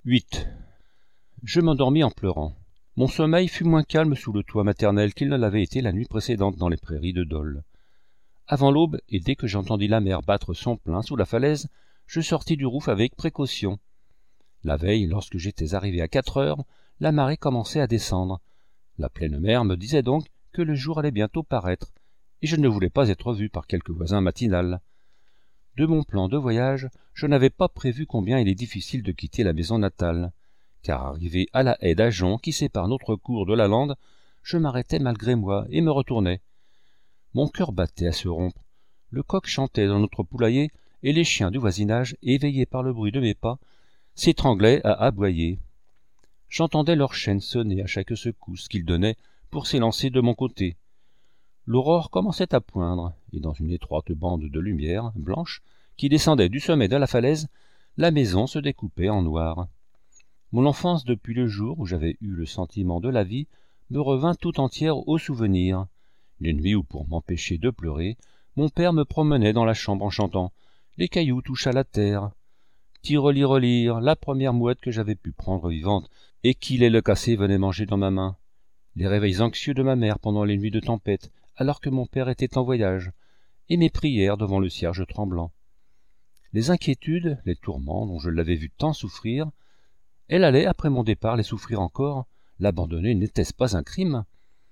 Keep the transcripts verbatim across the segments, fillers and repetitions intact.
huit. Je m'endormis en pleurant. Mon sommeil fut moins calme sous le toit maternel qu'il ne l'avait été la nuit précédente dans les prairies de Dole. Avant l'aube, et dès que j'entendis la mer battre son plein sous la falaise, je sortis du rouf avec précaution. La veille, lorsque j'étais arrivé à quatre heures, la marée commençait à descendre. La pleine mer me disait donc que le jour allait bientôt paraître, et je ne voulais pas être vu par quelque voisin matinal. De mon plan de voyage, je n'avais pas prévu combien il est difficile de quitter la maison natale, car arrivé à la haie d'Ajon qui sépare notre cour de la lande, je m'arrêtai malgré moi et me retournai. Mon cœur battait à se rompre. Le coq chantait dans notre poulailler, et les chiens du voisinage, éveillés par le bruit de mes pas, s'étranglaient à aboyer. J'entendais leurs chaînes sonner à chaque secousse qu'ils donnaient pour s'élancer de mon côté. L'aurore commençait à poindre, et dans une étroite bande de lumière blanche qui descendait du sommet de la falaise, la maison se découpait en noir. Mon enfance depuis le jour où j'avais eu le sentiment de la vie me revint tout entière au souvenir. Les nuits où, pour m'empêcher de pleurer, mon père me promenait dans la chambre en chantant « Les cailloux touchent à la terre ». Tirelire-lire, la première mouette que j'avais pu prendre vivante et qui, les le cassé, venait manger dans ma main. Les réveils anxieux de ma mère pendant les nuits de tempête, alors que mon père était en voyage, et mes prières devant le cierge tremblant. Les inquiétudes, les tourments dont je l'avais vu tant souffrir, elle allait, après mon départ, les souffrir encore. L'abandonner n'était-ce pas un crime?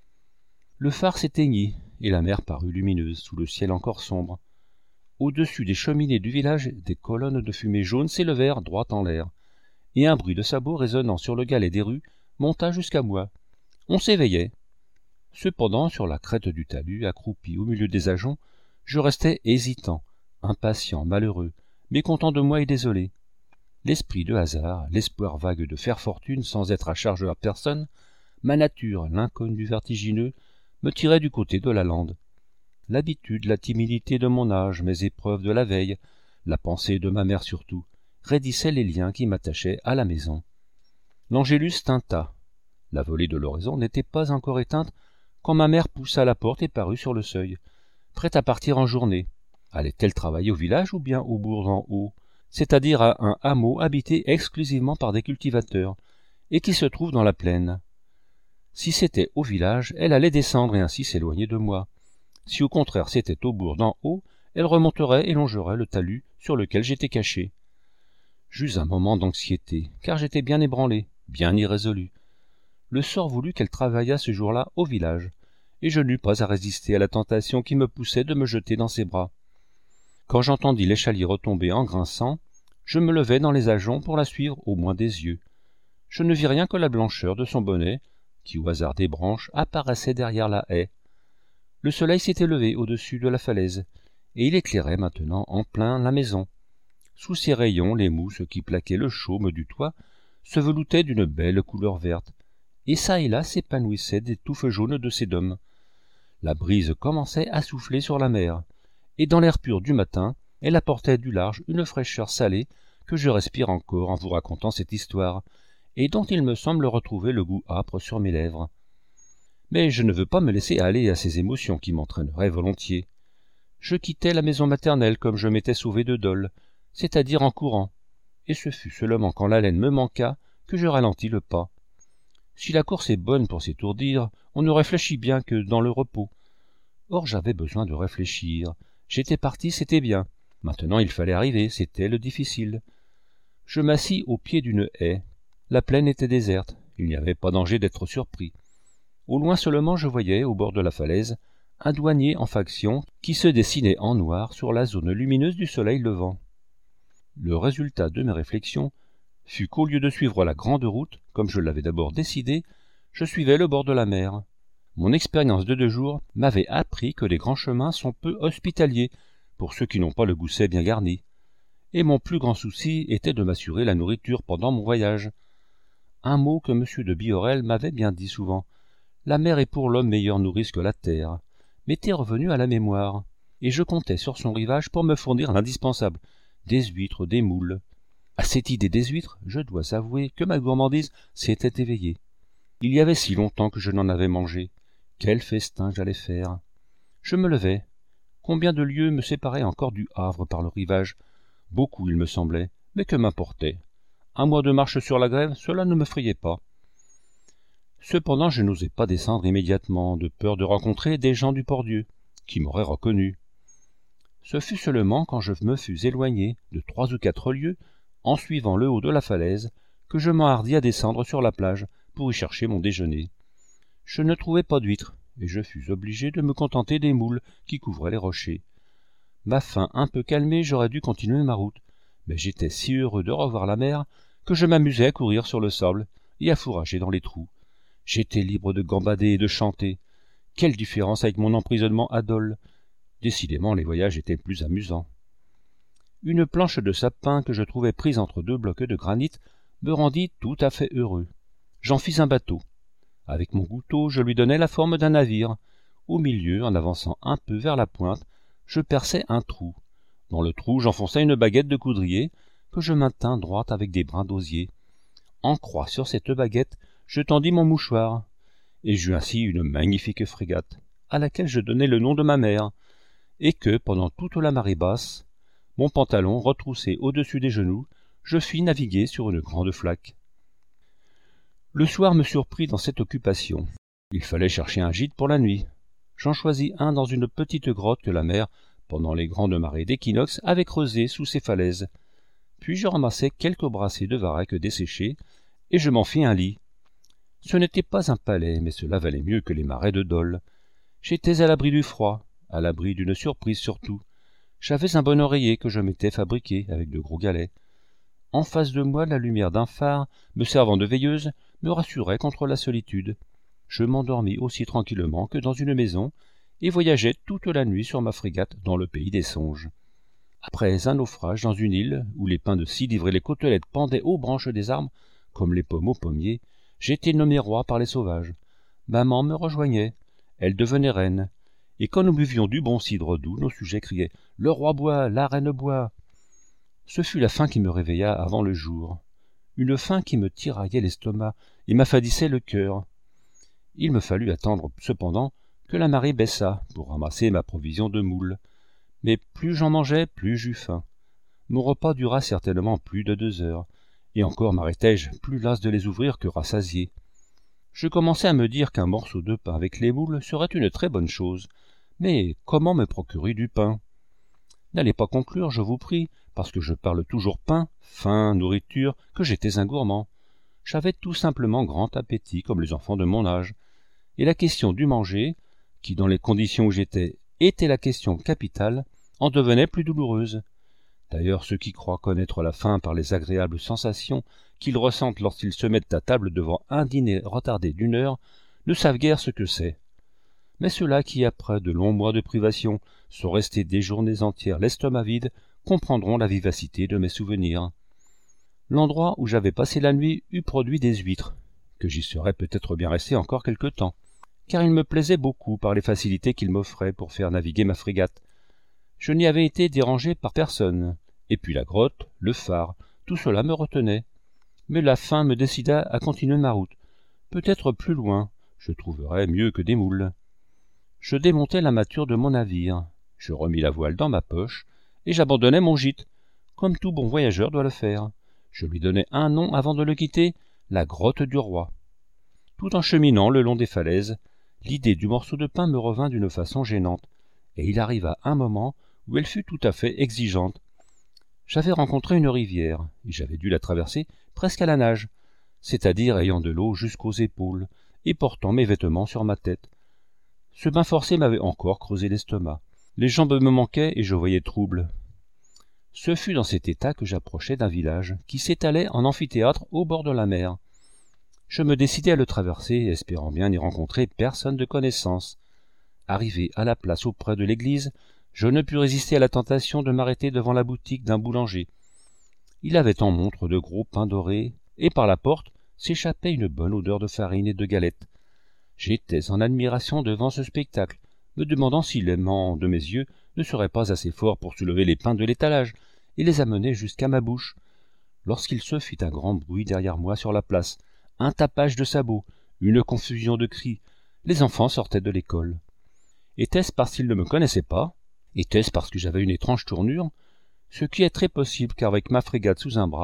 Le phare s'éteignit, et la mer parut lumineuse sous le ciel encore sombre. Au-dessus des cheminées du village, des colonnes de fumée jaune s'élevèrent droit en l'air, et un bruit de sabots résonnant sur le galet des rues monta jusqu'à moi. On s'éveillait. Cependant, sur la crête du talus, accroupi au milieu des ajoncs, je restais hésitant, impatient, malheureux, mécontent de moi et désolé. L'esprit de hasard, l'espoir vague de faire fortune sans être à charge à personne, ma nature, l'inconnu vertigineux, me tiraient du côté de la lande. L'habitude, la timidité de mon âge, mes épreuves de la veille, la pensée de ma mère surtout, raidissaient les liens qui m'attachaient à la maison. L'angélus tinta. La volée de l'oraison n'était pas encore éteinte quand ma mère poussa la porte et parut sur le seuil, prête à partir en journée. Allait-elle travailler au village ou bien au bourg en haut, c'est-à-dire à un hameau habité exclusivement par des cultivateurs, et qui se trouve dans la plaine? Si c'était au village, elle allait descendre et ainsi s'éloigner de moi. Si au contraire c'était au bourg d'en haut, elle remonterait et longerait le talus sur lequel j'étais caché. J'eus un moment d'anxiété, car j'étais bien ébranlé, bien irrésolu. Le sort voulut qu'elle travaillât ce jour-là au village, et je n'eus pas à résister à la tentation qui me poussait de me jeter dans ses bras. Quand j'entendis l'échalier retomber en grinçant, je me levai dans les ajoncs pour la suivre au moins des yeux. Je ne vis rien que la blancheur de son bonnet, qui au hasard des branches apparaissait derrière la haie. Le soleil s'était levé au-dessus de la falaise, et il éclairait maintenant en plein la maison. Sous ses rayons, les mousses qui plaquaient le chaume du toit se veloutaient d'une belle couleur verte, et çà et là s'épanouissaient des touffes jaunes de sédum. La brise commençait à souffler sur la mer, et dans l'air pur du matin, elle apportait du large une fraîcheur salée que je respire encore en vous racontant cette histoire, et dont il me semble retrouver le goût âpre sur mes lèvres. Mais je ne veux pas me laisser aller à ces émotions qui m'entraîneraient volontiers. Je quittai la maison maternelle comme je m'étais sauvé de Dole, c'est-à-dire en courant, et ce fut seulement quand l'haleine me manqua que je ralentis le pas. Si la course est bonne pour s'étourdir, on ne réfléchit bien que dans le repos. Or j'avais besoin de réfléchir. J'étais parti, c'était bien. Maintenant il fallait arriver, c'était le difficile. Je m'assis au pied d'une haie. La plaine était déserte, il n'y avait pas danger d'être surpris. Au loin seulement je voyais, au bord de la falaise, un douanier en faction qui se dessinait en noir sur la zone lumineuse du soleil levant. Le résultat de mes réflexions fut qu'au lieu de suivre la grande route, comme je l'avais d'abord décidé, je suivais le bord de la mer. Mon expérience de deux jours m'avait appris que les grands chemins sont peu hospitaliers pour ceux qui n'ont pas le gousset bien garni, et mon plus grand souci était de m'assurer la nourriture pendant mon voyage. Un mot que M. de Biorel m'avait bien dit souvent, la mer est pour l'homme meilleure nourrice que la terre, m'était revenu à la mémoire, et je comptais sur son rivage pour me fournir l'indispensable, des huîtres, des moules. À cette idée des huîtres, je dois avouer que ma gourmandise s'était éveillée. Il y avait si longtemps que je n'en avais mangé. Quel festin j'allais faire! Je me levai. Combien de lieues me séparaient encore du Havre par le rivage? Beaucoup, il me semblait, mais que m'importait? Un mois de marche sur la grève, cela ne me frayait pas. Cependant, je n'osais pas descendre immédiatement, de peur de rencontrer des gens du Port-Dieu, qui m'auraient reconnu. Ce fut seulement quand je me fus éloigné de trois ou quatre lieues, en suivant le haut de la falaise, que je m'enhardis à descendre sur la plage pour y chercher mon déjeuner. Je ne trouvai pas d'huîtres, et je fus obligé de me contenter des moules qui couvraient les rochers. Ma faim un peu calmée, j'aurais dû continuer ma route, mais j'étais si heureux de revoir la mer que je m'amusais à courir sur le sable et à fourrager dans les trous. J'étais libre de gambader et de chanter. Quelle différence avec mon emprisonnement à Dole! Décidément, les voyages étaient plus amusants. Une planche de sapin que je trouvais prise entre deux blocs de granit me rendit tout à fait heureux. J'en fis un bateau. Avec mon couteau, je lui donnai la forme d'un navire. Au milieu, en avançant un peu vers la pointe, je perçai un trou. Dans le trou, j'enfonçai une baguette de coudrier que je maintins droite avec des brins d'osier. En croix sur cette baguette, je tendis mon mouchoir, et j'eus ainsi une magnifique frégate, à laquelle je donnai le nom de ma mère, et que, pendant toute la marée basse, mon pantalon retroussé au-dessus des genoux, je fis naviguer sur une grande flaque. Le soir me surprit dans cette occupation. Il fallait chercher un gîte pour la nuit. J'en choisis un dans une petite grotte que la mer, pendant les grandes marées d'équinoxe, avait creusée sous ces falaises. Puis je ramassai quelques brassées de varech desséchées, et je m'en fis un lit. Ce n'était pas un palais, mais cela valait mieux que les marais de Dole. J'étais à l'abri du froid, à l'abri d'une surprise surtout. J'avais un bon oreiller que je m'étais fabriqué avec de gros galets. En face de moi, la lumière d'un phare, me servant de veilleuse, me rassurait contre la solitude. Je m'endormis aussi tranquillement que dans une maison, et voyageai toute la nuit sur ma frégate dans le pays des songes. Après un naufrage dans une île, où les pins de cidre et les côtelettes pendaient aux branches des arbres, comme les pommes aux pommiers, j'étais nommé roi par les sauvages. Maman me rejoignait, elle devenait reine, et quand nous buvions du bon cidre doux, nos sujets criaient « Le roi boit, la reine boit ». Ce fut la faim qui me réveilla avant le jour, une faim qui me tiraillait l'estomac et m'affadissait le cœur. Il me fallut attendre cependant que la marée baissa pour ramasser ma provision de moules. Mais plus j'en mangeais, plus j'eus faim. Mon repas dura certainement plus de deux heures, et encore m'arrêtai-je plus las de les ouvrir que rassasié. Je commençais à me dire qu'un morceau de pain avec les moules serait une très bonne chose, mais comment me procurer du pain? N'allez pas conclure, je vous prie, parce que je parle toujours pain, faim, nourriture, que j'étais un gourmand. J'avais tout simplement grand appétit, comme les enfants de mon âge, et la question du manger, qui dans les conditions où j'étais était la question capitale, en devenait plus douloureuse. D'ailleurs, ceux qui croient connaître la faim par les agréables sensations qu'ils ressentent lorsqu'ils se mettent à table devant un dîner retardé d'une heure ne savent guère ce que c'est. Mais ceux-là qui, après de longs mois de privation, sont restés des journées entières l'estomac vide, comprendront la vivacité de mes souvenirs. L'endroit où j'avais passé la nuit eût produit des huîtres, que j'y serais peut-être bien resté encore quelque temps, car il me plaisait beaucoup par les facilités qu'il m'offrait pour faire naviguer ma frégate. Je n'y avais été dérangé par personne, et puis la grotte, le phare, tout cela me retenait. Mais la faim me décida à continuer ma route. Peut-être plus loin, je trouverais mieux que des moules. Je démontai la mâture de mon navire, je remis la voile dans ma poche, et j'abandonnai mon gîte, comme tout bon voyageur doit le faire. Je lui donnai un nom avant de le quitter, la grotte du roi. Tout en cheminant le long des falaises, l'idée du morceau de pain me revint d'une façon gênante, et il arriva un moment où elle fut tout à fait exigeante. J'avais rencontré une rivière, et j'avais dû la traverser presque à la nage, c'est-à-dire ayant de l'eau jusqu'aux épaules, et portant mes vêtements sur ma tête. Ce bain forcé m'avait encore creusé l'estomac. Les jambes me manquaient et je voyais trouble. Ce fut dans cet état que j'approchai d'un village qui s'étalait en amphithéâtre au bord de la mer. Je me décidai à le traverser, espérant bien n'y rencontrer personne de connaissance. Arrivé à la place auprès de l'église, je ne pus résister à la tentation de m'arrêter devant la boutique d'un boulanger. Il avait en montre de gros pains dorés, et par la porte s'échappait une bonne odeur de farine et de galettes. J'étais en admiration devant ce spectacle, me demandant si l'aimant de mes yeux ne serait pas assez fort pour soulever les pains de l'étalage et les amener jusqu'à ma bouche, lorsqu'il se fit un grand bruit derrière moi sur la place, un tapage de sabots, une confusion de cris. Les enfants sortaient de l'école. Était-ce parce qu'ils ne me connaissaient pas? Était-ce parce que j'avais une étrange tournure? Ce qui est très possible, car avec ma frégate sous un bras,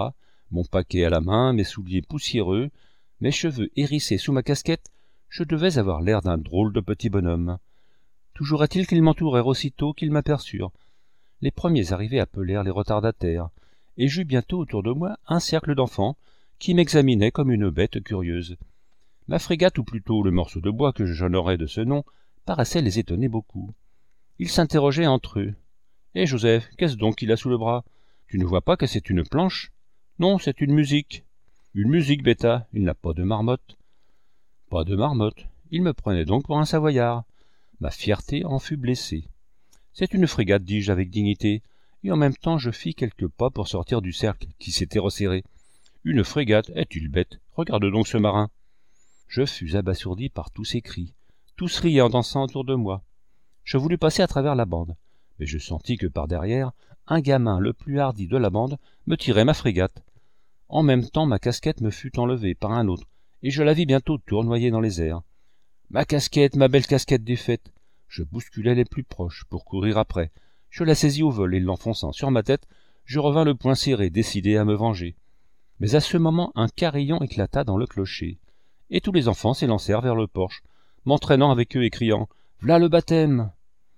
Mon paquet à la main, mes souliers poussiéreux, mes cheveux hérissés sous ma casquette, je devais avoir l'air d'un drôle de petit bonhomme. Toujours est-il qu'ils m'entourèrent aussitôt qu'ils m'aperçurent. Les premiers arrivés appelèrent les retardataires, et j'eus bientôt autour de moi un cercle d'enfants qui m'examinaient comme une bête curieuse. Ma frégate, ou plutôt le morceau de bois que j'honorais de ce nom, paraissait les étonner beaucoup. Ils s'interrogeaient entre eux. « Eh, Joseph, qu'est-ce donc qu'il a sous le bras? Tu ne vois pas que c'est une planche? Non, c'est une musique. Une musique, bêta, il n'a pas de marmotte. » Pas de marmotte. Il me prenait donc pour un savoyard. Ma fierté en fut blessée. « C'est une frégate, dis-je avec dignité, et en même temps je fis quelques pas pour sortir du cercle qui s'était resserré. Une frégate, es-tu bête? Regarde donc ce marin. Je fus abasourdi par tous ces cris. Tous riaient en dansant autour de moi. Je voulus passer à travers la bande, mais je sentis que par derrière, un gamin le plus hardi de la bande me tirait ma frégate. En même temps, ma casquette me fut enlevée par un autre, et je la vis bientôt tournoyer dans les airs. Ma casquette, ma belle casquette défaite! Je bousculai les plus proches pour courir après. Je la saisis au vol et l'enfonçant sur ma tête, je revins le poing serré, décidé à me venger. Mais à ce moment, un carillon éclata dans le clocher, et tous les enfants s'élancèrent vers le porche, m'entraînant avec eux et criant « V'là le baptême !»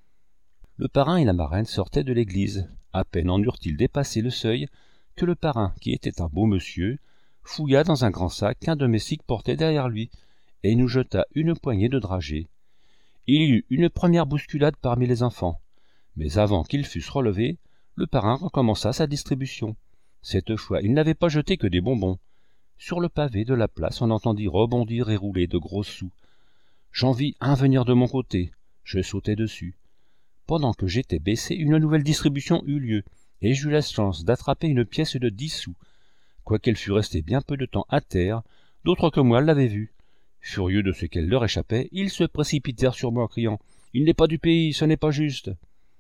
Le parrain et la marraine sortaient de l'église. À peine en eurent-ils dépassé le seuil que le parrain, qui était un beau monsieur, fouilla dans un grand sac qu'un domestique portait derrière lui, et nous jeta une poignée de dragées. Il y eut une première bousculade parmi les enfants, mais avant qu'ils fussent relevés, le parrain recommença sa distribution. Cette fois, il n'avait pas jeté que des bonbons. Sur le pavé de la place, on entendit rebondir et rouler de gros sous. J'en vis un venir de mon côté. Je sautai dessus. Pendant que j'étais baissé, une nouvelle distribution eut lieu, et j'eus la chance d'attraper une pièce de dix sous. Quoiqu'elle fût restée bien peu de temps à terre, d'autres que moi l'avaient vue. Furieux de ce qu'elle leur échappait, ils se précipitèrent sur moi en criant « Il n'est pas du pays, ce n'est pas juste !»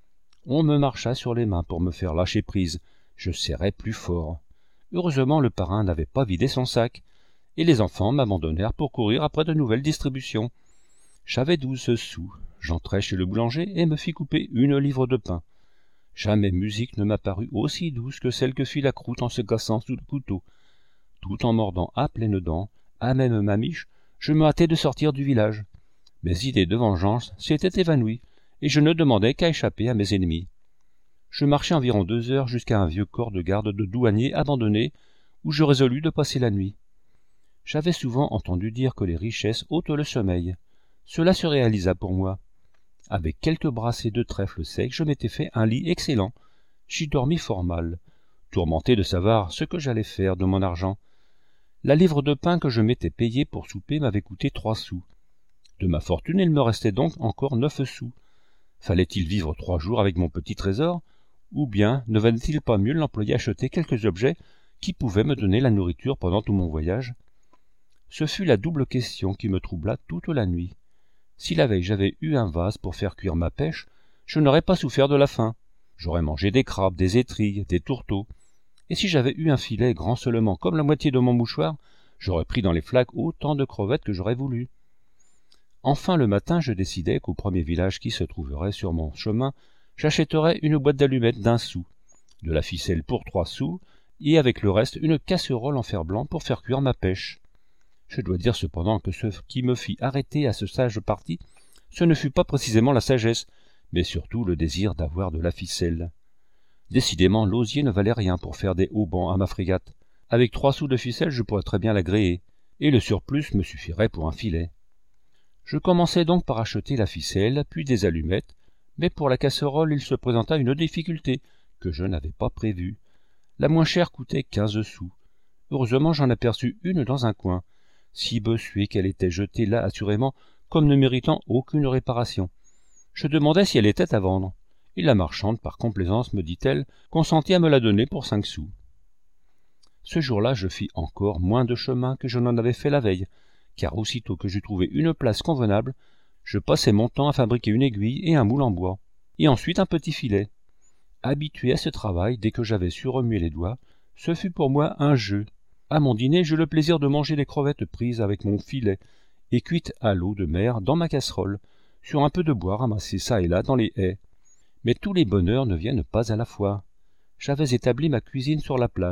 On me marcha sur les mains pour me faire lâcher prise. Je serrais plus fort. Heureusement, le parrain n'avait pas vidé son sac, et les enfants m'abandonnèrent pour courir après de nouvelles distributions. J'avais douze sous. J'entrai chez le boulanger et me fis couper une livre de pain. Jamais musique ne m'apparut aussi douce que celle que fit la croûte en se cassant sous le couteau. Tout en mordant à pleines dents, à même ma miche, je me hâtais de sortir du village. Mes idées de vengeance s'étaient évanouies, et je ne demandais qu'à échapper à mes ennemis. Je marchai environ deux heures jusqu'à un vieux corps de garde de douaniers abandonné, où je résolus de passer la nuit. J'avais souvent entendu dire que les richesses ôtent le sommeil. Cela se réalisa pour moi. Avec quelques brassées de trèfle sec, je m'étais fait un lit excellent. J'y dormis fort mal, tourmenté de savoir ce que j'allais faire de mon argent. La livre de pain que je m'étais payée pour souper m'avait coûté trois sous. De ma fortune, il me restait donc encore neuf sous. Fallait-il vivre trois jours avec mon petit trésor, ou bien ne valait-il pas mieux l'employer à acheter quelques objets qui pouvaient me donner la nourriture pendant tout mon voyage? Ce fut la double question qui me troubla toute la nuit. Si la veille j'avais eu un vase pour faire cuire ma pêche, je n'aurais pas souffert de la faim. J'aurais mangé des crabes, des étrilles, des tourteaux. Et si j'avais eu un filet grand seulement comme la moitié de mon mouchoir, j'aurais pris dans les flaques autant de crevettes que j'aurais voulu. Enfin le matin, je décidai qu'au premier village qui se trouverait sur mon chemin, j'achèterais une boîte d'allumettes d'un sou, de la ficelle pour trois sous, et avec le reste une casserole en fer blanc pour faire cuire ma pêche. Je dois dire cependant que ce qui me fit arrêter à ce sage parti, ce ne fut pas précisément la sagesse, mais surtout le désir d'avoir de la ficelle. Décidément, l'osier ne valait rien pour faire des haubans à ma frégate. Avec trois sous de ficelle, je pourrais très bien la gréer, et le surplus me suffirait pour un filet. Je commençai donc par acheter la ficelle, puis des allumettes, mais pour la casserole il se présenta une difficulté que je n'avais pas prévue. La moins chère coûtait quinze sous. Heureusement j'en aperçus une dans un coin, si bossuée qu'elle était jetée là assurément, comme ne méritant aucune réparation. Je demandai si elle était à vendre, et la marchande, par complaisance, me dit-elle, consentit à me la donner pour cinq sous. Ce jour-là, je fis encore moins de chemin que je n'en avais fait la veille, car aussitôt que j'eus trouvé une place convenable, je passai mon temps à fabriquer une aiguille et un moule en bois, et ensuite un petit filet. Habitué à ce travail, dès que j'avais su remuer les doigts, ce fut pour moi un jeu. À mon dîner, j'eus le plaisir de manger les crevettes prises avec mon filet et cuites à l'eau de mer dans ma casserole, sur un peu de bois ramassé çà et là dans les haies. Mais tous les bonheurs ne viennent pas à la fois. J'avais établi ma cuisine sur la plage,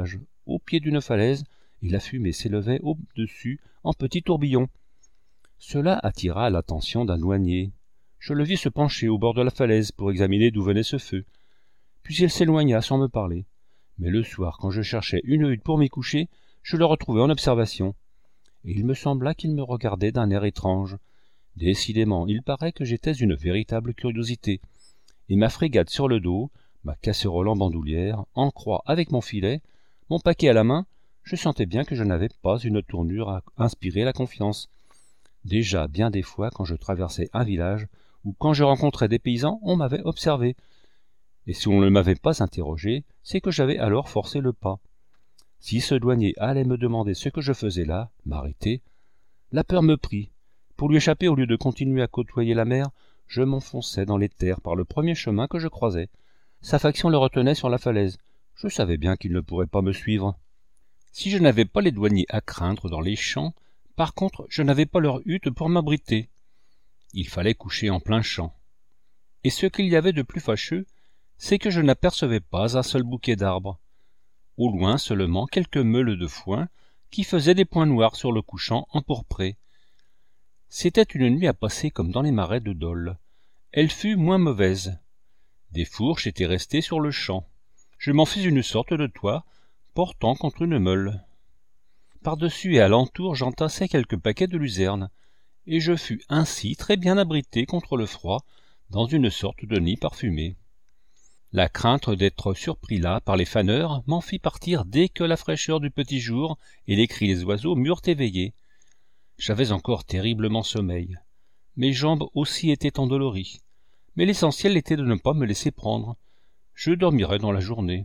au pied d'une falaise, et la fumée s'élevait au-dessus en petits tourbillons. Cela attira l'attention d'un douanier. Je le vis se pencher au bord de la falaise pour examiner d'où venait ce feu. Puis il s'éloigna sans me parler. Mais le soir, quand je cherchais une hutte pour m'y coucher, je le retrouvai en observation. Et il me sembla qu'il me regardait d'un air étrange. Décidément, il paraît que j'étais une véritable curiosité. Et ma frégate sur le dos, ma casserole en bandoulière, en croix avec mon filet, mon paquet à la main, je sentais bien que je n'avais pas une tournure à inspirer la confiance. Déjà, bien des fois, quand je traversais un village, ou quand je rencontrais des paysans, on m'avait observé. Et si on ne m'avait pas interrogé, c'est que j'avais alors forcé le pas. Si ce douanier allait me demander ce que je faisais là, m'arrêter, la peur me prit. Pour lui échapper, au lieu de continuer à côtoyer la mer, je m'enfonçais dans les terres par le premier chemin que je croisais. Sa faction le retenait sur la falaise. Je savais bien qu'il ne pourrait pas me suivre. Si je n'avais pas les douaniers à craindre dans les champs, par contre, je n'avais pas leur hutte pour m'abriter. Il fallait coucher en plein champ. Et ce qu'il y avait de plus fâcheux, c'est que je n'apercevais pas un seul bouquet d'arbres. Au loin seulement quelques meules de foin qui faisaient des points noirs sur le couchant empourpré. C'était une nuit à passer comme dans les marais de Dole. Elle fut moins mauvaise. Des fourches étaient restées sur le champ. Je m'en fis une sorte de toit, portant contre une meule. Par-dessus et alentour j'entassai quelques paquets de luzerne, et je fus ainsi très bien abrité contre le froid dans une sorte de nid parfumé. La crainte d'être surpris là par les faneurs m'en fit partir dès que la fraîcheur du petit jour et les cris des oiseaux m'eurent éveillé. J'avais encore terriblement sommeil. Mes jambes aussi étaient endolories, mais l'essentiel était de ne pas me laisser prendre. Je dormirais dans la journée.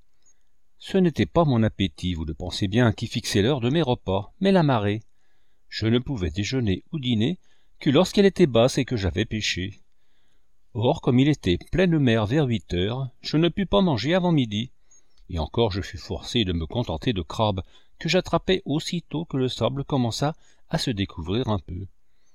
Ce n'était pas mon appétit, vous le pensez bien, qui fixait l'heure de mes repas, mais la marée. Je ne pouvais déjeuner ou dîner que lorsqu'elle était basse et que j'avais pêché. Or, comme il était pleine mer vers huit heures, je ne pus pas manger avant midi, et encore je fus forcé de me contenter de crabes que j'attrapai aussitôt que le sable commença à se découvrir un peu.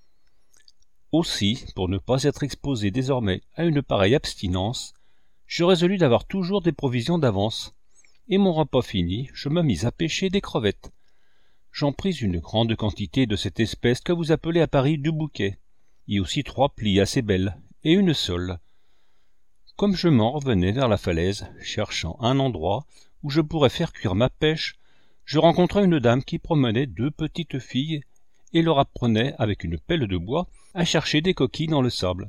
Aussi, pour ne pas être exposé désormais à une pareille abstinence, je résolus d'avoir toujours des provisions d'avance, et mon repas fini, je me mis à pêcher des crevettes. J'en pris une grande quantité de cette espèce que vous appelez à Paris du bouquet, et aussi trois plis assez belles, et une sole. Comme je m'en revenais vers la falaise, cherchant un endroit où je pourrais faire cuire ma pêche, je rencontrai une dame qui promenait deux petites filles et leur apprenait, avec une pelle de bois, à chercher des coquilles dans le sable.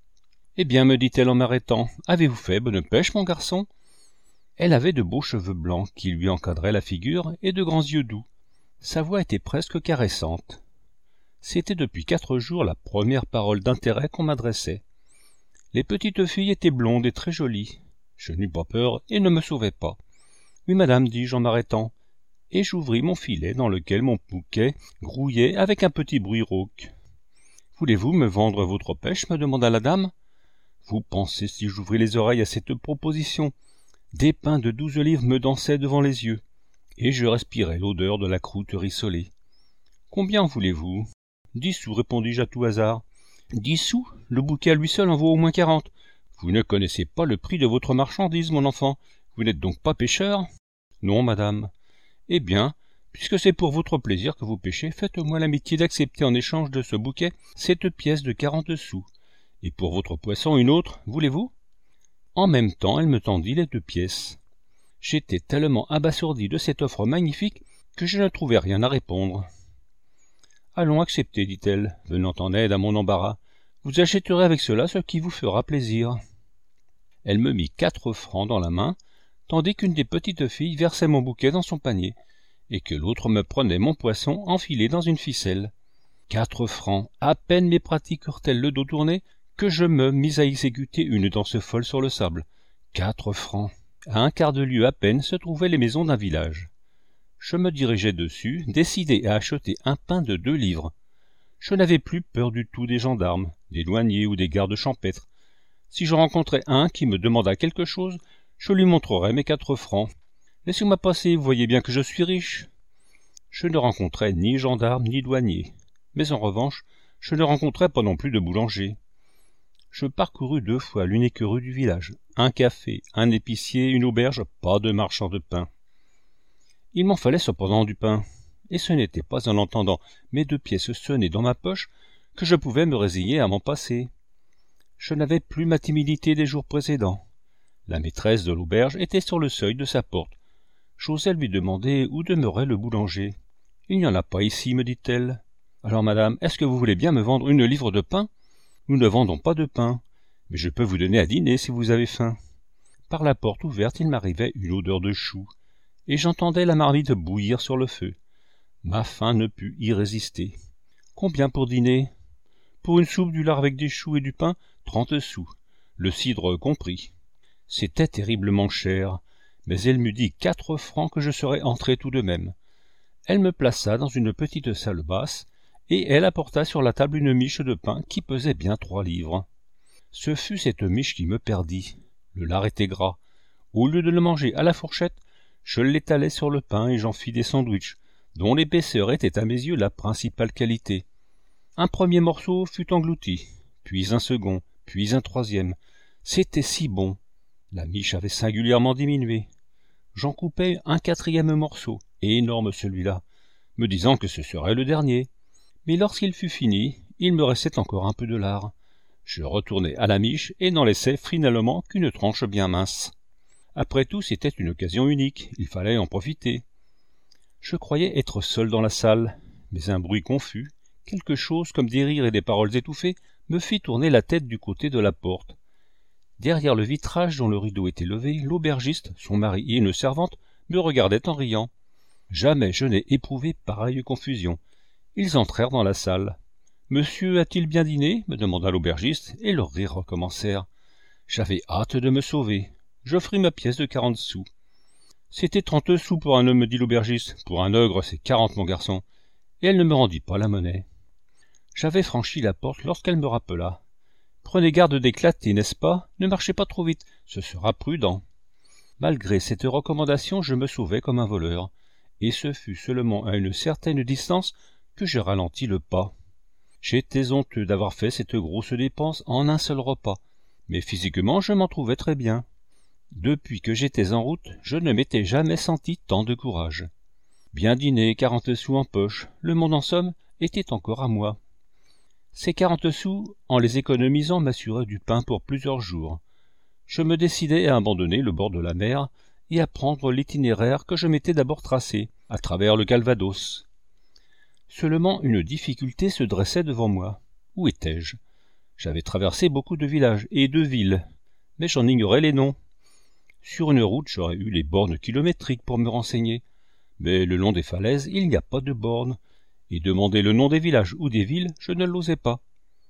« Eh bien, me dit-elle en m'arrêtant, avez-vous fait bonne pêche, mon garçon ?» Elle avait de beaux cheveux blancs qui lui encadraient la figure et de grands yeux doux. Sa voix était presque caressante. C'était depuis quatre jours la première parole d'intérêt qu'on m'adressait. Les petites filles étaient blondes et très jolies. Je n'eus pas peur et ne me sauvai pas. « Oui, madame, dis-je en m'arrêtant. » Et j'ouvris mon filet dans lequel mon bouquet grouillait avec un petit bruit rauque. « Voulez-vous me vendre votre pêche ?» me demanda la dame. Vous pensez si j'ouvris les oreilles à cette proposition? Des pains de douze livres me dansaient devant les yeux, et je respirais l'odeur de la croûte rissolée. « Combien voulez-vous » ? « Dix sous, répondis-je à tout hasard. « Dix sous ? Le bouquet à lui seul en vaut au moins quarante. Vous ne connaissez pas le prix de votre marchandise, mon enfant. Vous n'êtes donc pas pêcheur ?»« Non, madame. »« Eh bien, puisque c'est pour votre plaisir que vous pêchez, faites-moi l'amitié d'accepter en échange de ce bouquet cette pièce de quarante sous. Et pour votre poisson une autre, voulez-vous » En même temps, elle me tendit les deux pièces. J'étais tellement abasourdi de cette offre magnifique que je ne trouvais rien à répondre. « Allons, acceptez, dit-elle, venant en aide à mon embarras. Vous achèterez avec cela ce qui vous fera plaisir. » Elle me mit quatre francs dans la main, tandis qu'une des petites filles versait mon bouquet dans son panier, et que l'autre me prenait mon poisson enfilé dans une ficelle. Quatre francs, à peine mes pratiquèrent-elles le dos tourné, que je me mis à exécuter une danse folle sur le sable. Quatre francs. À un quart de lieue à peine se trouvaient les maisons d'un village. Je me dirigeais dessus, décidé à acheter un pain de deux livres. Je n'avais plus peur du tout des gendarmes, des douaniers ou des gardes champêtres. Si je rencontrais un qui me demanda quelque chose, je lui montrerais mes quatre francs. Laissez-moi passer, vous voyez bien que je suis riche. Je ne rencontrais ni gendarmes ni douaniers, mais en revanche, je ne rencontrais pas non plus de boulanger. Je parcourus deux fois l'unique rue du village, un café, un épicier, une auberge, pas de marchand de pain. Il m'en fallait cependant du pain, et ce n'était pas en entendant mes deux pièces sonner dans ma poche que je pouvais me résigner à m'en passer. Je n'avais plus ma timidité des jours précédents. La maîtresse de l'auberge était sur le seuil de sa porte. J'osais lui demander où demeurait le boulanger. « Il n'y en a pas ici, me dit-elle. »« Alors, madame, est-ce que vous voulez bien me vendre une livre de pain ? Nous ne vendons pas de pain, mais je peux vous donner à dîner si vous avez faim. » Par la porte ouverte, il m'arrivait une odeur de choux, et j'entendais la marmite bouillir sur le feu. Ma faim ne put y résister. « Combien pour dîner ? » ?»« Pour une soupe, du lard avec des choux et du pain, trente sous, le cidre compris. » C'était terriblement cher, mais elle m'eût dit quatre francs que je serais entré tout de même. Elle me plaça dans une petite salle basse, et elle apporta sur la table une miche de pain qui pesait bien trois livres. Ce fut cette miche qui me perdit. Le lard était gras. Au lieu de le manger à la fourchette, je l'étalai sur le pain et j'en fis des sandwichs, dont l'épaisseur était à mes yeux la principale qualité. Un premier morceau fut englouti, puis un second, puis un troisième. C'était si bon. La miche avait singulièrement diminué. J'en coupai un quatrième morceau, énorme celui-là, me disant que ce serait le dernier. Mais lorsqu'il fut fini, il me restait encore un peu de lard. Je retournai à la miche et n'en laissai finalement qu'une tranche bien mince. Après tout, c'était une occasion unique, il fallait en profiter. Je croyais être seul dans la salle, mais un bruit confus, quelque chose comme des rires et des paroles étouffées, me fit tourner la tête du côté de la porte. Derrière le vitrage dont le rideau était levé, l'aubergiste, son mari et une servante me regardaient en riant. Jamais je n'ai éprouvé pareille confusion. Ils entrèrent dans la salle. « Monsieur a-t-il bien dîné ?» me demanda l'aubergiste, et leurs rires recommencèrent. J'avais hâte de me sauver. J'offris ma pièce de quarante sous. « C'était trente sous pour un homme, me dit l'aubergiste. Pour un ogre, c'est quarante, mon garçon. » Et elle ne me rendit pas la monnaie. J'avais franchi la porte lorsqu'elle me rappela. « Prenez garde d'éclater, n'est-ce pas ? Ne marchez pas trop vite, ce sera prudent. » Malgré cette recommandation, je me sauvai comme un voleur, et ce fut seulement à une certaine distance que je ralentis le pas. J'étais honteux d'avoir fait cette grosse dépense en un seul repas, mais physiquement je m'en trouvais très bien. Depuis que j'étais en route, je ne m'étais jamais senti tant de courage. Bien dîné, quarante sous en poche, le monde en somme était encore à moi. Ces quarante sous, en les économisant, m'assuraient du pain pour plusieurs jours. Je me décidai à abandonner le bord de la mer et à prendre l'itinéraire que je m'étais d'abord tracé, à travers le Calvados. Seulement une difficulté se dressait devant moi. Où étais-je ? J'avais traversé beaucoup de villages et de villes, mais j'en ignorais les noms. Sur une route, j'aurais eu les bornes kilométriques pour me renseigner, mais le long des falaises, il n'y a pas de bornes, et demander le nom des villages ou des villes, je ne l'osais pas.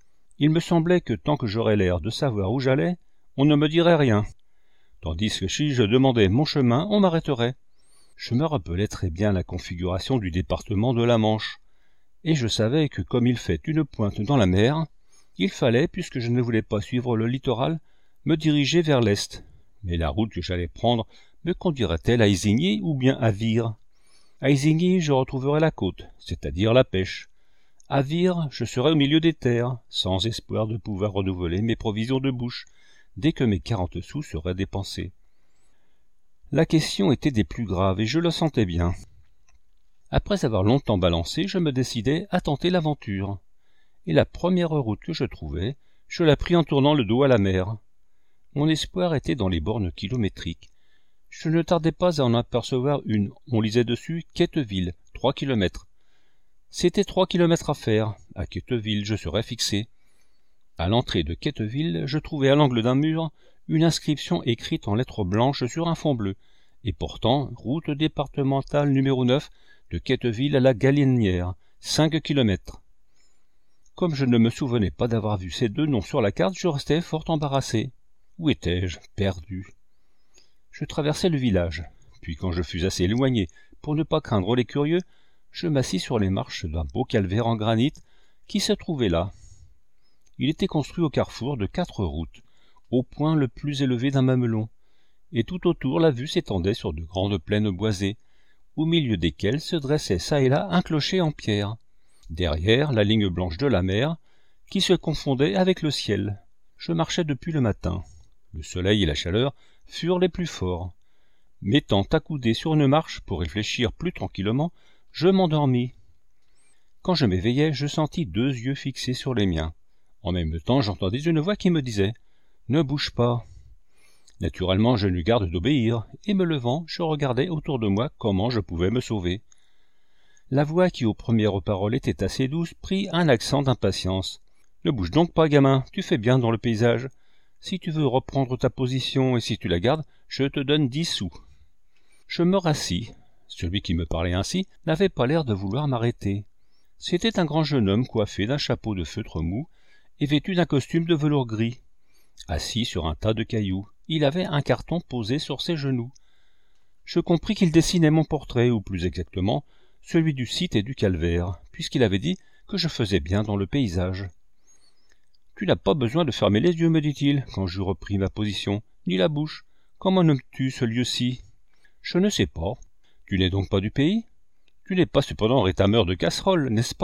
Il me semblait que tant que j'aurais l'air de savoir où j'allais, on ne me dirait rien, tandis que si je demandais mon chemin, on m'arrêterait. Je me rappelais très bien la configuration du département de la Manche, et je savais que comme il fait une pointe dans la mer, il fallait, puisque je ne voulais pas suivre le littoral, me diriger vers l'est. Mais la route que j'allais prendre me conduirait-elle à Isigny ou bien à Vire ? À Isigny, je retrouverais la côte, c'est-à-dire la pêche. À Vire, je serais au milieu des terres, sans espoir de pouvoir renouveler mes provisions de bouche, dès que mes quarante sous seraient dépensés. La question était des plus graves, et je le sentais bien. Après avoir longtemps balancé, je me décidai à tenter l'aventure. Et la première route que je trouvai, je la pris en tournant le dos à la mer. Mon espoir était dans les bornes kilométriques. Je ne tardai pas à en apercevoir une. On lisait dessus « Quetteville, trois kilomètres ». C'était trois kilomètres à faire. À Quetteville, je serais fixé. À l'entrée de Quetteville, je trouvai à l'angle d'un mur une inscription écrite en lettres blanches sur un fond bleu, et portant « Route départementale numéro neuf de Quetteville à la Galinière, cinq kilomètres ». Comme je ne me souvenais pas d'avoir vu ces deux noms sur la carte, je restais fort embarrassé. Où étais-je ? Perdu. Je traversai le village, puis quand je fus assez éloigné pour ne pas craindre les curieux, je m'assis sur les marches d'un beau calvaire en granit qui se trouvait là. Il était construit au carrefour de quatre routes, au point le plus élevé d'un mamelon, et tout autour la vue s'étendait sur de grandes plaines boisées, au milieu desquelles se dressait çà et là un clocher en pierre. Derrière, la ligne blanche de la mer, qui se confondait avec le ciel. Je marchais depuis le matin. Le soleil et la chaleur furent les plus forts. M'étant accoudé sur une marche pour réfléchir plus tranquillement, je m'endormis. Quand je m'éveillai, je sentis deux yeux fixés sur les miens. En même temps, j'entendis une voix qui me disait « Ne bouge pas ». Naturellement, je n'eus garde d'obéir, et me levant, je regardai autour de moi comment je pouvais me sauver. La voix qui aux premières paroles était assez douce prit un accent d'impatience. « Ne bouge donc pas, gamin, tu fais bien dans le paysage. Si tu veux reprendre ta position et si tu la gardes, je te donne dix sous. » Je me rassis. Celui qui me parlait ainsi n'avait pas l'air de vouloir m'arrêter. C'était un grand jeune homme coiffé d'un chapeau de feutre mou et vêtu d'un costume de velours gris. Assis sur un tas de cailloux, il avait un carton posé sur ses genoux. Je compris qu'il dessinait mon portrait, ou plus exactement, celui du Cite et du Calvaire, puisqu'il avait dit que je faisais bien dans le paysage. « Tu n'as pas besoin de fermer les yeux, me dit-il, quand j'eus repris ma position, ni la bouche. Comment nommes-tu ce lieu-ci ? » « Je ne sais pas. Tu n'es donc pas du pays ? Tu n'es pas cependant rétameur de casseroles, n'est-ce pas ?»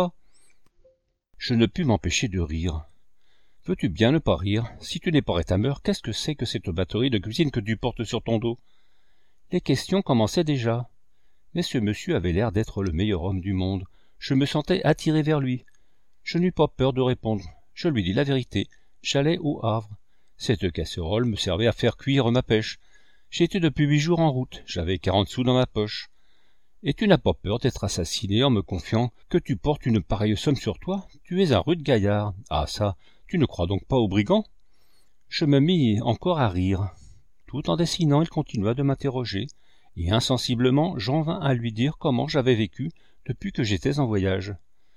Je ne pus m'empêcher de rire. « Veux-tu bien ne pas rire ? Si tu n'es pas rétameur, qu'est-ce que c'est que cette batterie de cuisine que tu portes sur ton dos ?» Les questions commençaient déjà. Mais ce monsieur avait l'air d'être le meilleur homme du monde. Je me sentais attiré vers lui. Je n'eus pas peur de répondre. Je lui dis la vérité. J'allais au Havre. Cette casserole me servait à faire cuire ma pêche. J'étais depuis huit jours en route, j'avais quarante sous dans ma poche. Et tu n'as pas peur d'être assassiné en me confiant que tu portes une pareille somme sur toi? Tu es un rude gaillard. Ah ça, tu ne crois donc pas aux brigands? Je me mis encore à rire. Tout en dessinant, il continua de m'interroger, et insensiblement j'en vins à lui dire comment j'avais vécu depuis que j'étais en voyage.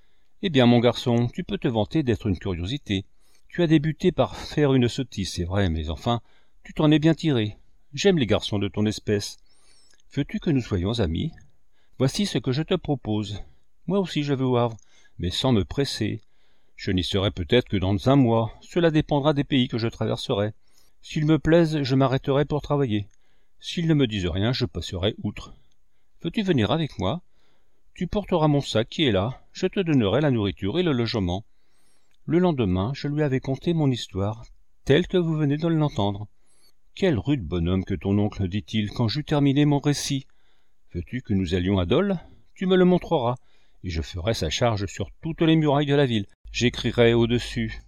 Eh bien, mon garçon, tu peux te vanter d'être une curiosité. Tu as débuté par faire une sottise, c'est vrai, mais enfin, tu t'en es bien tiré. J'aime les garçons de ton espèce. Veux-tu que nous soyons amis? Voici ce que je te propose. Moi aussi je vais au Havre, mais sans me presser. Je n'y serai peut-être que dans un mois. Cela dépendra des pays que je traverserai. S'ils me plaisent, je m'arrêterai pour travailler. S'ils ne me disent rien, je passerai outre. Veux-tu venir avec moi? Tu porteras mon sac qui est là. Je te donnerai la nourriture et le logement. Le lendemain, je lui avais conté mon histoire, telle que vous venez de l'entendre. Quel rude bonhomme que ton oncle, dit-il, quand j'eus terminé mon récit. Veux-tu que nous allions à Dole? Tu me le montreras, et je ferai sa charge sur toutes les murailles de la ville. J'écrirai au-dessus.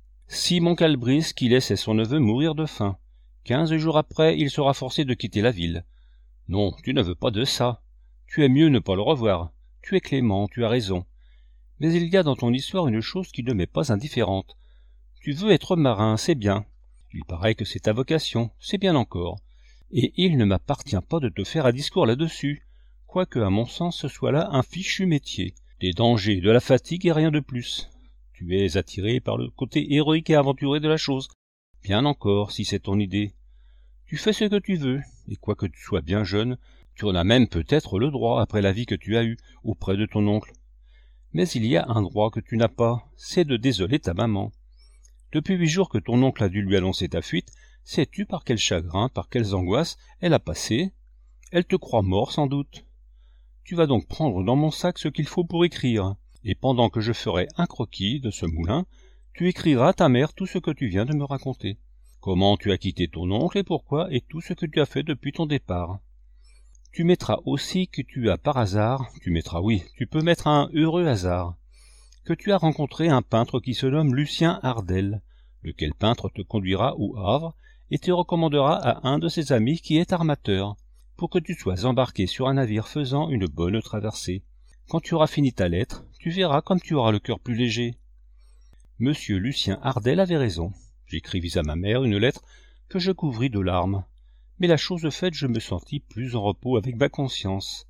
Simon Calbris qui laissait son neveu mourir de faim. Quinze jours après, il sera forcé de quitter la ville. Non, tu ne veux pas de ça. Tu es mieux ne pas le revoir. Tu es clément, tu as raison. Mais il y a dans ton histoire une chose qui ne m'est pas indifférente. Tu veux être marin, c'est bien. Il paraît que c'est ta vocation, c'est bien encore. Et il ne m'appartient pas de te faire un discours là-dessus, quoique à mon sens ce soit là un fichu métier. Des dangers, de la fatigue et rien de plus. Tu es attiré par le côté héroïque et aventuré de la chose. Bien encore, si c'est ton idée. Tu fais ce que tu veux, et quoique tu sois bien jeune, tu en as même peut-être le droit après la vie que tu as eue auprès de ton oncle. Mais il y a un droit que tu n'as pas, c'est de désoler ta maman. Depuis huit jours que ton oncle a dû lui annoncer ta fuite, sais-tu par quel chagrin, par quelles angoisses elle a passé? Elle te croit mort sans doute. Tu vas donc prendre dans mon sac ce qu'il faut pour écrire, et pendant que je ferai un croquis de ce moulin, tu écriras à ta mère tout ce que tu viens de me raconter. Comment tu as quitté ton oncle et pourquoi, et tout ce que tu as fait depuis ton départ. Tu mettras aussi que tu as par hasard, tu mettras oui, tu peux mettre un heureux hasard, que tu as rencontré un peintre qui se nomme Lucien Ardel, lequel peintre te conduira au Havre et te recommandera à un de ses amis qui est armateur, pour que tu sois embarqué sur un navire faisant une bonne traversée. Quand tu auras fini ta lettre, tu verras comme tu auras le cœur plus léger. Monsieur Lucien Ardel avait raison. J'écrivis à ma mère une lettre que je couvris de larmes, mais la chose faite, je me sentis plus en repos avec ma conscience.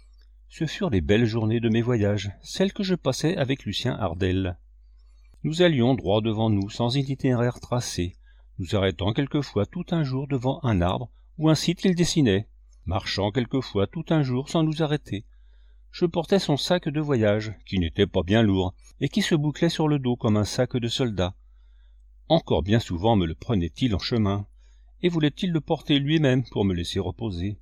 Ce furent les belles journées de mes voyages, celles que je passais avec Lucien Ardel. Nous allions droit devant nous, sans itinéraire tracé, nous arrêtant quelquefois tout un jour devant un arbre ou un site qu'il dessinait, marchant quelquefois tout un jour sans nous arrêter. Je portais son sac de voyage, qui n'était pas bien lourd, et qui se bouclait sur le dos comme un sac de soldat. Encore bien souvent me le prenait-il en chemin, et voulait-il le porter lui-même pour me laisser reposer.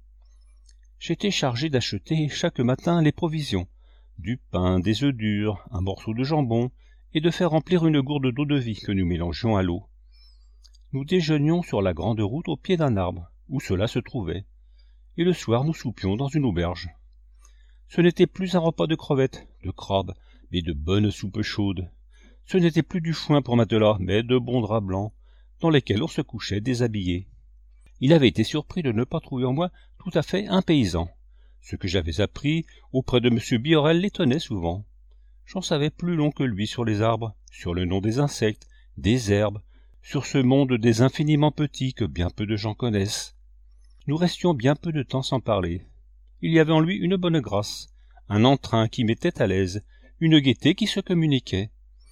J'étais chargé d'acheter chaque matin les provisions, du pain, des œufs durs, un morceau de jambon, et de faire remplir une gourde d'eau-de-vie que nous mélangions à l'eau. Nous déjeunions sur la grande route au pied d'un arbre, où cela se trouvait, et le soir nous soupions dans une auberge. Ce n'était plus un repas de crevettes, de crabes, mais de bonnes soupes chaudes. Ce n'était plus du foin pour matelas, mais de bons draps blancs, dans lesquels on se couchait déshabillé. Il avait été surpris de ne pas trouver en moi tout à fait un paysan. Ce que j'avais appris auprès de M. Biorel l'étonnait souvent. J'en savais plus long que lui sur les arbres, sur le nom des insectes, des herbes, sur ce monde des infiniment petits que bien peu de gens connaissent. Nous restions bien peu de temps sans parler. Il y avait en lui une bonne grâce, un entrain qui mettait à l'aise, une gaieté qui se communiquait.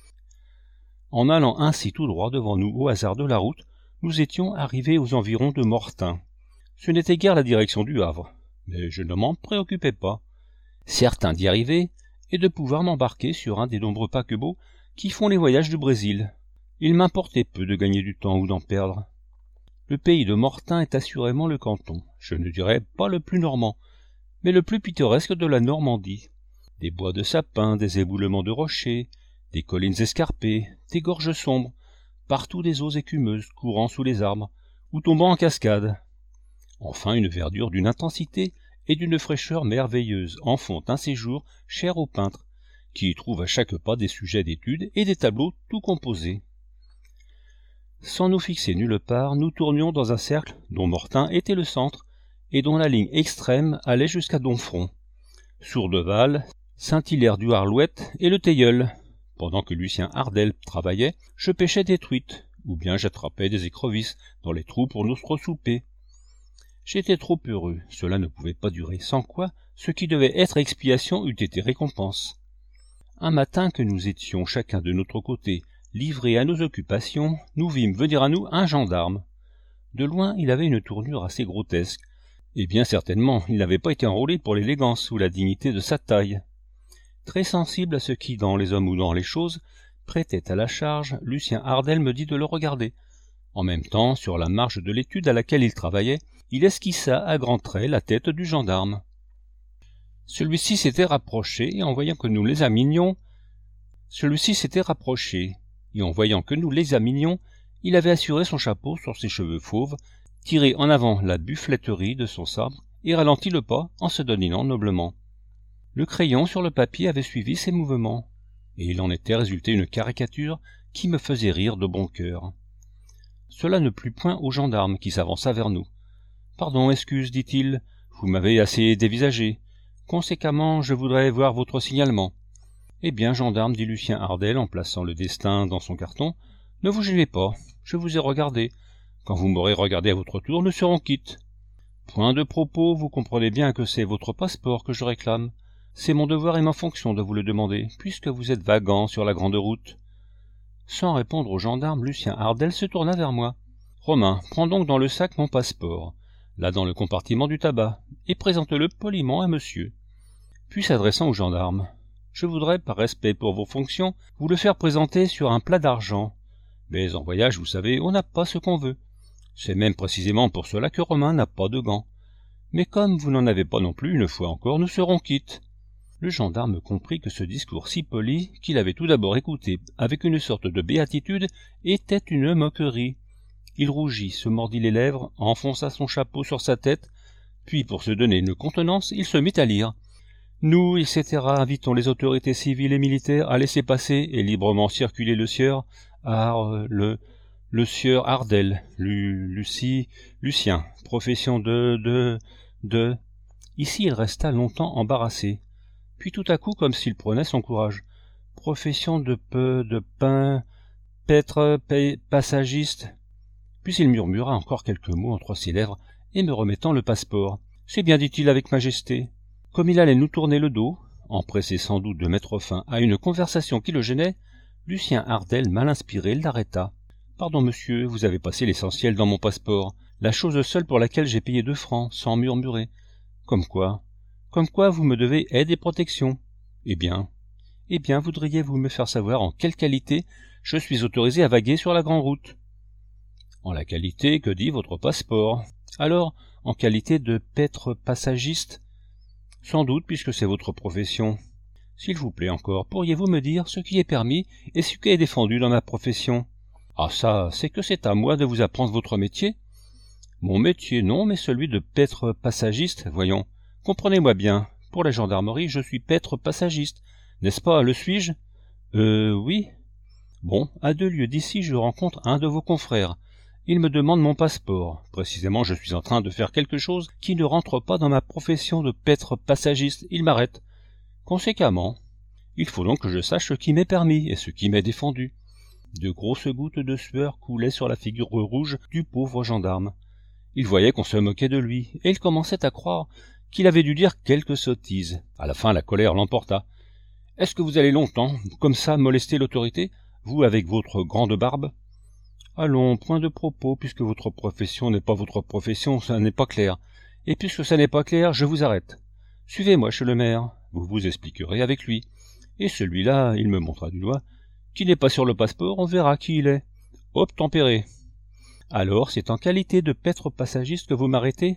En allant ainsi tout droit devant nous au hasard de la route, nous étions arrivés aux environs de Mortain. Ce n'était guère la direction du Havre, mais je ne m'en préoccupais pas. Certain d'y arriver, et de pouvoir m'embarquer sur un des nombreux paquebots qui font les voyages du Brésil. Il m'importait peu de gagner du temps ou d'en perdre. Le pays de Mortain est assurément le canton, je ne dirais pas le plus normand, mais le plus pittoresque de la Normandie. Des bois de sapins, des éboulements de rochers, des collines escarpées, des gorges sombres, partout des eaux écumeuses courant sous les arbres, ou tombant en cascade. Enfin une verdure d'une intensité et d'une fraîcheur merveilleuse en font un séjour cher aux peintres, qui y trouvent à chaque pas des sujets d'étude et des tableaux tout composés. Sans nous fixer nulle part, nous tournions dans un cercle dont Mortain était le centre, et dont la ligne extrême allait jusqu'à Domfront, Sourdeval, Saint-Hilaire du Harlouette et le Teilleul. Pendant que Lucien Ardel travaillait, je pêchais des truites, ou bien j'attrapais des écrevisses dans les trous pour notre souper. J'étais trop heureux, cela ne pouvait pas durer, sans quoi ce qui devait être expiation eût été récompense. Un matin que nous étions chacun de notre côté, livrés à nos occupations, nous vîmes venir à nous un gendarme. De loin, il avait une tournure assez grotesque, et bien certainement il n'avait pas été enrôlé pour l'élégance ou la dignité de sa taille. Très sensible à ce qui, dans les hommes ou dans les choses, prêtait à la charge, Lucien Ardel me dit de le regarder. En même temps, sur la marge de l'étude à laquelle il travaillait, il esquissa à grands traits la tête du gendarme. Celui-ci s'était rapproché, et en voyant que nous l'examinions, celui-ci s'était rapproché, et en voyant que nous l'examinions, il avait assuré son chapeau sur ses cheveux fauves, tiré en avant la buffletterie de son sabre, et ralenti le pas en se dominant noblement. Le crayon sur le papier avait suivi ses mouvements, et il en était résulté une caricature qui me faisait rire de bon cœur. Cela ne plut point au gendarme qui s'avança vers nous. « Pardon, excuse, dit-il, vous m'avez assez dévisagé. Conséquemment, je voudrais voir votre signalement. »« Eh bien, gendarme, dit Lucien Ardel en plaçant le destin dans son carton, ne vous gênez pas, je vous ai regardé. Quand vous m'aurez regardé à votre tour, nous serons quittes. Point de propos, vous comprenez bien que c'est votre passeport que je réclame. C'est mon devoir et ma fonction de vous le demander, puisque vous êtes vagant sur la grande route. » Sans répondre au gendarme, Lucien Ardel se tourna vers moi. « Romain, prends donc dans le sac mon passeport, là dans le compartiment du tabac, et présente-le poliment à monsieur. » Puis s'adressant au gendarme, « Je voudrais, par respect pour vos fonctions, vous le faire présenter sur un plat d'argent. Mais en voyage, vous savez, on n'a pas ce qu'on veut. C'est même précisément pour cela que Romain n'a pas de gants. Mais comme vous n'en avez pas non plus, une fois encore, nous serons quittes. » Le gendarme comprit que ce discours si poli, qu'il avait tout d'abord écouté avec une sorte de béatitude, était une moquerie. Il rougit, se mordit les lèvres, enfonça son chapeau sur sa tête, puis pour se donner une contenance, il se mit à lire. « Nous, et cetera, invitons les autorités civiles et militaires à laisser passer et librement circuler le sieur, Ar, le, le sieur Ardel, Lu, Lucie, Lucien, profession de, de, de... » Ici il resta longtemps embarrassé. Puis tout à coup, comme s'il prenait son courage. « Profession de peu, de pain, pêtre, pay, passagiste. » Puis il murmura encore quelques mots entre ses lèvres, et me remettant le passeport. « C'est bien, dit-il avec majesté. » Comme il allait nous tourner le dos, empressé sans doute de mettre fin à une conversation qui le gênait, Lucien Ardel, mal inspiré, l'arrêta. « Pardon, monsieur, vous avez passé l'essentiel dans mon passeport, la chose seule pour laquelle j'ai payé deux francs, sans murmurer. Comme quoi ? Comme quoi vous me devez aide et protection. Eh bien, eh bien, voudriez-vous me faire savoir en quelle qualité je suis autorisé à vaguer sur la grande route ? » En la qualité que dit votre passeport. Alors, en qualité de pêtre passagiste ? Sans doute, puisque c'est votre profession. S'il vous plaît encore, pourriez-vous me dire ce qui est permis et ce qui est défendu dans ma profession ? Ah ça, c'est que c'est à moi de vous apprendre votre métier. Mon métier, non, mais celui de pêtre passagiste, voyons. Comprenez-moi bien, pour la gendarmerie, je suis pêtre passagiste. N'est-ce pas, le suis-je? Euh, oui. Bon, à deux lieues d'ici, je rencontre un de vos confrères. Il me demande mon passeport. Précisément, je suis en train de faire quelque chose qui ne rentre pas dans ma profession de pêtre passagiste. Il m'arrête. Conséquemment, il faut donc que je sache ce qui m'est permis et ce qui m'est défendu. De grosses gouttes de sueur coulaient sur la figure rouge du pauvre gendarme. Il voyait qu'on se moquait de lui, et il commençait à croire qu'il avait dû dire quelque sottise. À la fin, la colère l'emporta. « Est-ce que vous allez longtemps, comme ça, molester l'autorité, vous avec votre grande barbe ?»« Allons, point de propos, puisque votre profession n'est pas votre profession, ça n'est pas clair. Et puisque ça n'est pas clair, je vous arrête. Suivez-moi chez le maire, vous vous expliquerez avec lui. Et celui-là, il me montra du doigt, qui n'est pas sur le passeport, on verra qui il est. Obtempérez. Alors, c'est en qualité de pêtre passagiste que vous m'arrêtez?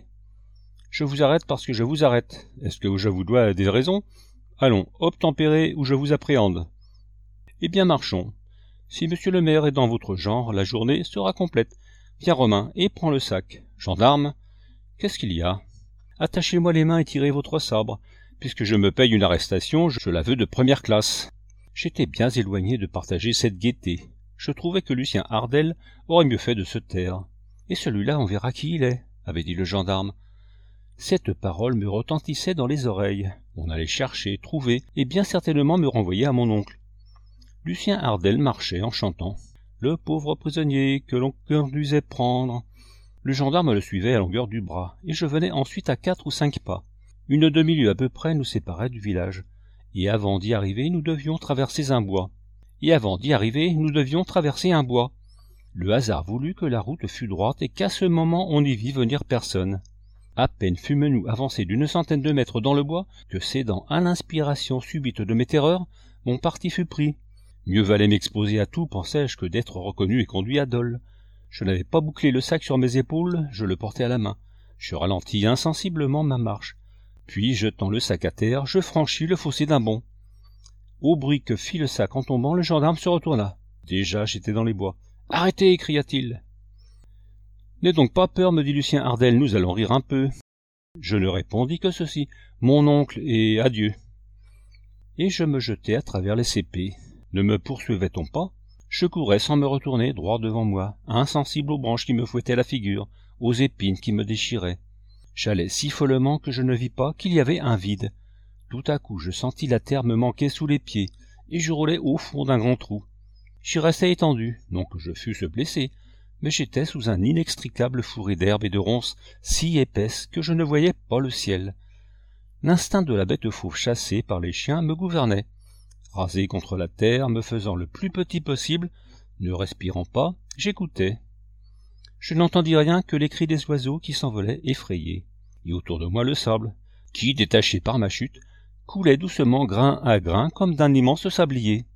Je vous arrête parce que je vous arrête. Est-ce que je vous dois des raisons? Allons, obtempérez ou je vous appréhende. Eh bien, marchons. Si monsieur le maire est dans votre genre, la journée sera complète. Viens, Romain, et prends le sac. Gendarme, qu'est-ce qu'il y a? Attachez-moi les mains et tirez votre sabre. Puisque je me paye une arrestation, je la veux de première classe. J'étais bien éloigné de partager cette gaieté. Je trouvais que Lucien Ardel aurait mieux fait de se taire. Et celui-là, on verra qui il est, avait dit le gendarme. Cette parole me retentissait dans les oreilles. On allait chercher, trouver, et bien certainement me renvoyer à mon oncle. Lucien Ardel marchait en chantant. Le pauvre prisonnier que l'on conduisait prendre. Le gendarme le suivait à longueur du bras, et je venais ensuite à quatre ou cinq pas. Une demi-lieue à peu près nous séparait du village, et avant d'y arriver, nous devions traverser un bois. Et avant d'y arriver, nous devions traverser un bois. Le hasard voulut que la route fût droite et qu'à ce moment on n'y vit venir personne. À peine fûmes-nous avancés d'une centaine de mètres dans le bois que, cédant à l'inspiration subite de mes terreurs, mon parti fut pris. Mieux valait m'exposer à tout, pensais-je, que d'être reconnu et conduit à Dole. Je n'avais pas bouclé le sac sur mes épaules, je le portais à la main. Je ralentis insensiblement ma marche. Puis, jetant le sac à terre, je franchis le fossé d'un bond. Au bruit que fit le sac en tombant, le gendarme se retourna. Déjà, j'étais dans les bois. « Arrêtez !» cria-t-il. « N'aie donc pas peur, me dit Lucien Ardel, nous allons rire un peu. » Je ne répondis que ceci. « Mon oncle, et adieu. » Et je me jetai à travers les épées. Ne me poursuivait-on pas? Je courais sans me retourner, droit devant moi, insensible aux branches qui me fouettaient la figure, aux épines qui me déchiraient. J'allais si follement que je ne vis pas qu'il y avait un vide. Tout à coup, je sentis la terre me manquer sous les pieds, et je roulais au fond d'un grand trou. J'y restais étendu, non que je fusse blessé, mais j'étais sous un inextricable fourré d'herbes et de ronces si épaisses que je ne voyais pas le ciel. L'instinct de la bête fauve chassée par les chiens me gouvernait. Rasé contre la terre, me faisant le plus petit possible, ne respirant pas, j'écoutais. Je n'entendis rien que les cris des oiseaux qui s'envolaient effrayés, et autour de moi le sable, qui, détaché par ma chute, coulait doucement grain à grain comme d'un immense sablier.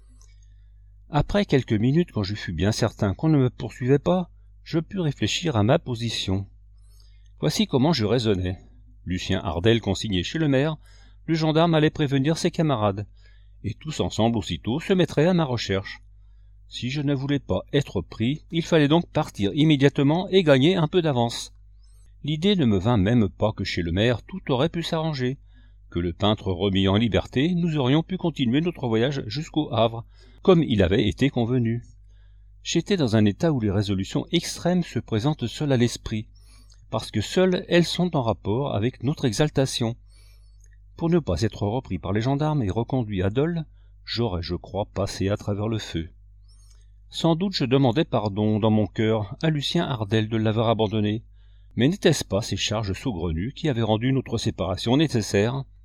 Après quelques minutes, quand je fus bien certain qu'on ne me poursuivait pas, je pus réfléchir à ma position. Voici comment je raisonnais. Lucien Ardel consigné chez le maire, le gendarme allait prévenir ses camarades, et tous ensemble aussitôt se mettraient à ma recherche. Si je ne voulais pas être pris, il fallait donc partir immédiatement et gagner un peu d'avance. L'idée ne me vint même pas que chez le maire tout aurait pu s'arranger, que le peintre remis en liberté, nous aurions pu continuer notre voyage jusqu'au Havre, comme il avait été convenu. J'étais dans un état où les résolutions extrêmes se présentent seules à l'esprit, parce que seules elles sont en rapport avec notre exaltation. Pour ne pas être repris par les gendarmes et reconduit à Dole, j'aurais, je crois, passé à travers le feu. Sans doute je demandais pardon dans mon cœur à Lucien Ardel de l'avoir abandonné, mais n'était-ce pas ces charges saugrenues qui avaient rendu notre séparation nécessaire?